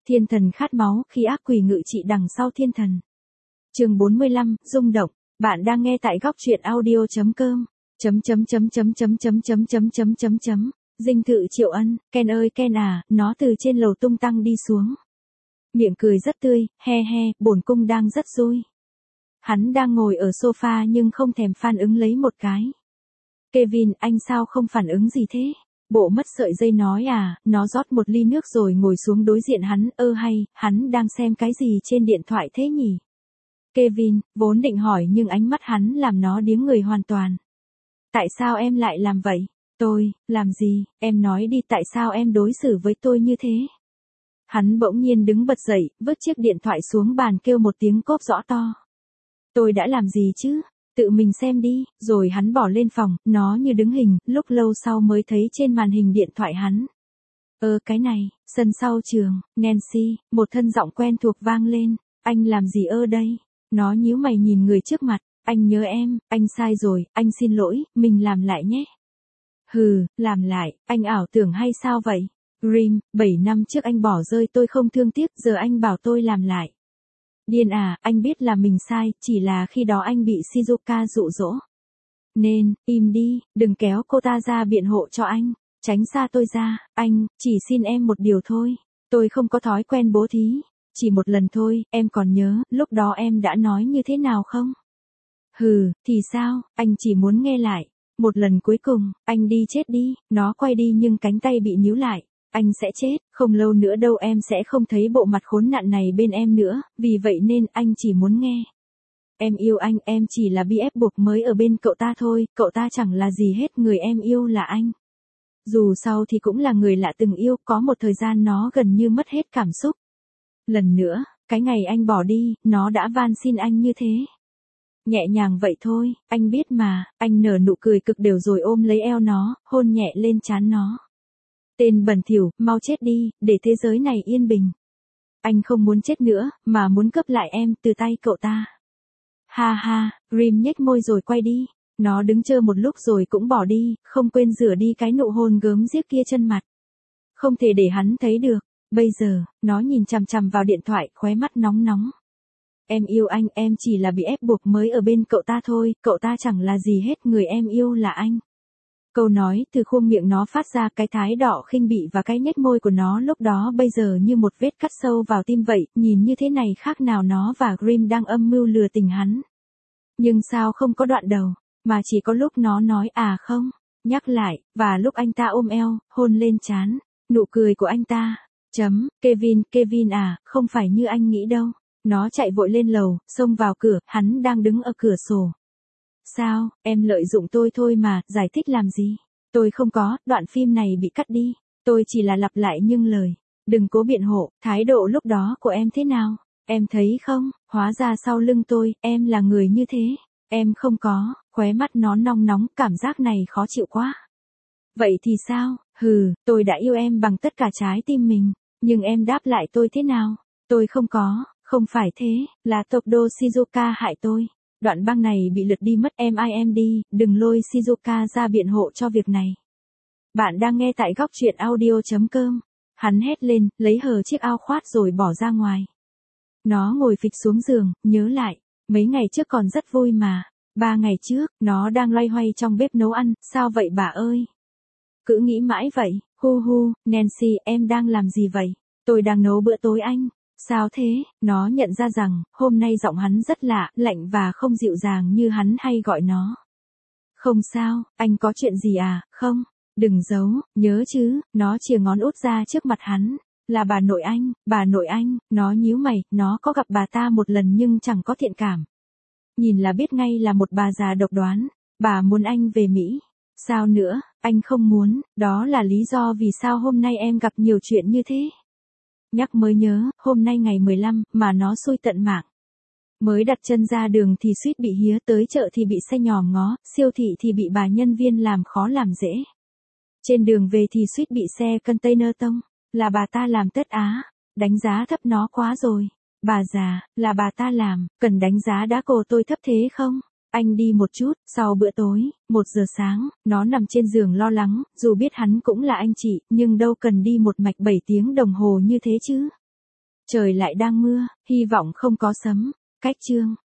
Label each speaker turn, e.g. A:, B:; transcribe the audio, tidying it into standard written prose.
A: Thiên thần khát máu khi ác quỷ ngự trị đằng sau thiên thần. Chương 45, rung động. Bạn đang nghe tại góc truyện audio.com. Dinh thự Triệu Ân, Ken ơi Ken à, nó từ trên lầu tung tăng đi xuống. Miệng cười rất tươi, he he, bổn cung đang rất vui. Hắn đang ngồi ở sofa nhưng không thèm phản ứng lấy một cái. Kevin, anh sao không phản ứng gì thế? Bộ mất sợi dây nói à, nó rót một ly nước rồi ngồi xuống đối diện hắn, hay, hắn đang xem cái gì trên điện thoại thế nhỉ? Kevin, vốn định hỏi nhưng ánh mắt hắn làm nó điếng người hoàn toàn. Tại sao em lại làm vậy? Tôi, làm gì, em nói đi tại sao em đối xử với tôi như thế? Hắn bỗng nhiên đứng bật dậy, vứt chiếc điện thoại xuống bàn kêu một tiếng cốp rõ to. Tôi đã làm gì chứ? Tự mình xem đi, rồi hắn bỏ lên phòng, nó như đứng hình, lúc lâu sau mới thấy trên màn hình điện thoại hắn. Cái này, sân sau trường, Nancy, một thân giọng quen thuộc vang lên, anh làm gì đây? Nó nhíu mày nhìn người trước mặt, anh nhớ em, anh sai rồi, anh xin lỗi, mình làm lại nhé. Hừ, làm lại, anh ảo tưởng hay sao vậy? Grim, 7 năm trước anh bỏ rơi tôi không thương tiếc, giờ anh bảo tôi làm lại. Điên à, anh biết là mình sai, chỉ là khi đó anh bị Shizuka dụ dỗ. Nên, im đi, đừng kéo cô ta ra biện hộ cho anh, tránh xa tôi ra, anh, chỉ xin em một điều thôi. Tôi không có thói quen bố thí, chỉ một lần thôi, em còn nhớ, lúc đó em đã nói như thế nào không? Hừ, thì sao, anh chỉ muốn nghe lại. Một lần cuối cùng, anh đi chết đi, nó quay đi nhưng cánh tay bị níu lại. Anh sẽ chết, không lâu nữa đâu em sẽ không thấy bộ mặt khốn nạn này bên em nữa, vì vậy nên anh chỉ muốn nghe. Em yêu anh, em chỉ là bị ép buộc mới ở bên cậu ta thôi, cậu ta chẳng là gì hết, người em yêu là anh. Dù sau thì cũng là người lạ từng yêu, có một thời gian nó gần như mất hết cảm xúc. Lần nữa, cái ngày anh bỏ đi, nó đã van xin anh như thế. Nhẹ nhàng vậy thôi, anh biết mà, anh nở nụ cười cực đều rồi ôm lấy eo nó, hôn nhẹ lên trán nó. Tên bẩn thỉu, mau chết đi, để thế giới này yên bình. Anh không muốn chết nữa, mà muốn cướp lại em từ tay cậu ta. Ha ha, Grim nhếch môi rồi quay đi. Nó đứng chờ một lúc rồi cũng bỏ đi, không quên rửa đi cái nụ hôn gớm ghiếc kia chân mặt. Không thể để hắn thấy được. Bây giờ, nó nhìn chằm chằm vào điện thoại, khóe mắt nóng nóng. Em yêu anh, em chỉ là bị ép buộc mới ở bên cậu ta thôi, cậu ta chẳng là gì hết, người em yêu là anh. Câu nói từ khuôn miệng nó phát ra, cái thái đỏ khinh bỉ và cái nhếch môi của nó lúc đó bây giờ như một vết cắt sâu vào tim vậy, nhìn như thế này khác nào nó và Grim đang âm mưu lừa tình hắn. Nhưng sao không có đoạn đầu, mà chỉ có lúc nó nói à không, nhắc lại, và lúc anh ta ôm eo, hôn lên trán, nụ cười của anh ta. Kevin à, không phải như anh nghĩ đâu. Nó chạy vội lên lầu, xông vào cửa, hắn đang đứng ở cửa sổ. Sao, em lợi dụng tôi thôi mà, giải thích làm gì? Tôi không có, đoạn phim này bị cắt đi. Tôi chỉ là lặp lại nhưng lời. Đừng cố biện hộ, thái độ lúc đó của em thế nào? Em thấy không, hóa ra sau lưng tôi, em là người như thế. Em không có, khóe mắt nó nong nóng, cảm giác này khó chịu quá. Vậy thì sao? Hừ, tôi đã yêu em bằng tất cả trái tim mình. Nhưng em đáp lại tôi thế nào? Tôi không có. Không phải thế, là tộc đô Shizuka hại tôi. Đoạn băng này bị lật đi mất, em đi, đừng lôi Shizuka ra biện hộ cho việc này. Bạn đang nghe tại góc truyện audio.com. Hắn hét lên, lấy hờ chiếc áo khoác rồi bỏ ra ngoài. Nó ngồi phịch xuống giường, nhớ lại, mấy ngày trước còn rất vui mà. 3 ngày trước, nó đang loay hoay trong bếp nấu ăn, sao vậy bà ơi? Cứ nghĩ mãi vậy, Nancy, em đang làm gì vậy? Tôi đang nấu bữa tối anh. Sao thế? Nó nhận ra rằng, hôm nay giọng hắn rất lạ, lạnh và không dịu dàng như hắn hay gọi nó. Không sao, anh có chuyện gì à, không? Đừng giấu, nhớ chứ, nó chìa ngón út ra trước mặt hắn. Là bà nội anh, nó nhíu mày, nó có gặp bà ta một lần nhưng chẳng có thiện cảm. Nhìn là biết ngay là một bà già độc đoán, bà muốn anh về Mỹ. Sao nữa, anh không muốn, đó là lý do vì sao hôm nay em gặp nhiều chuyện như thế. Nhắc mới nhớ, hôm nay ngày 15, mà nó xui tận mạng. Mới đặt chân ra đường thì suýt bị hía, tới chợ thì bị xe nhòm ngó, siêu thị thì bị bà nhân viên làm khó làm dễ. Trên đường về thì suýt bị xe container tông, là bà ta làm tất á, đánh giá thấp nó quá rồi. Bà già, là bà ta làm, cần đánh giá đã cô tôi thấp thế không? Anh đi một chút, sau bữa tối, 1 giờ sáng, nó nằm trên giường lo lắng, dù biết hắn cũng là anh chị, nhưng đâu cần đi một mạch 7 tiếng đồng hồ như thế chứ. Trời lại đang mưa, hy vọng không có sấm. Cách chương.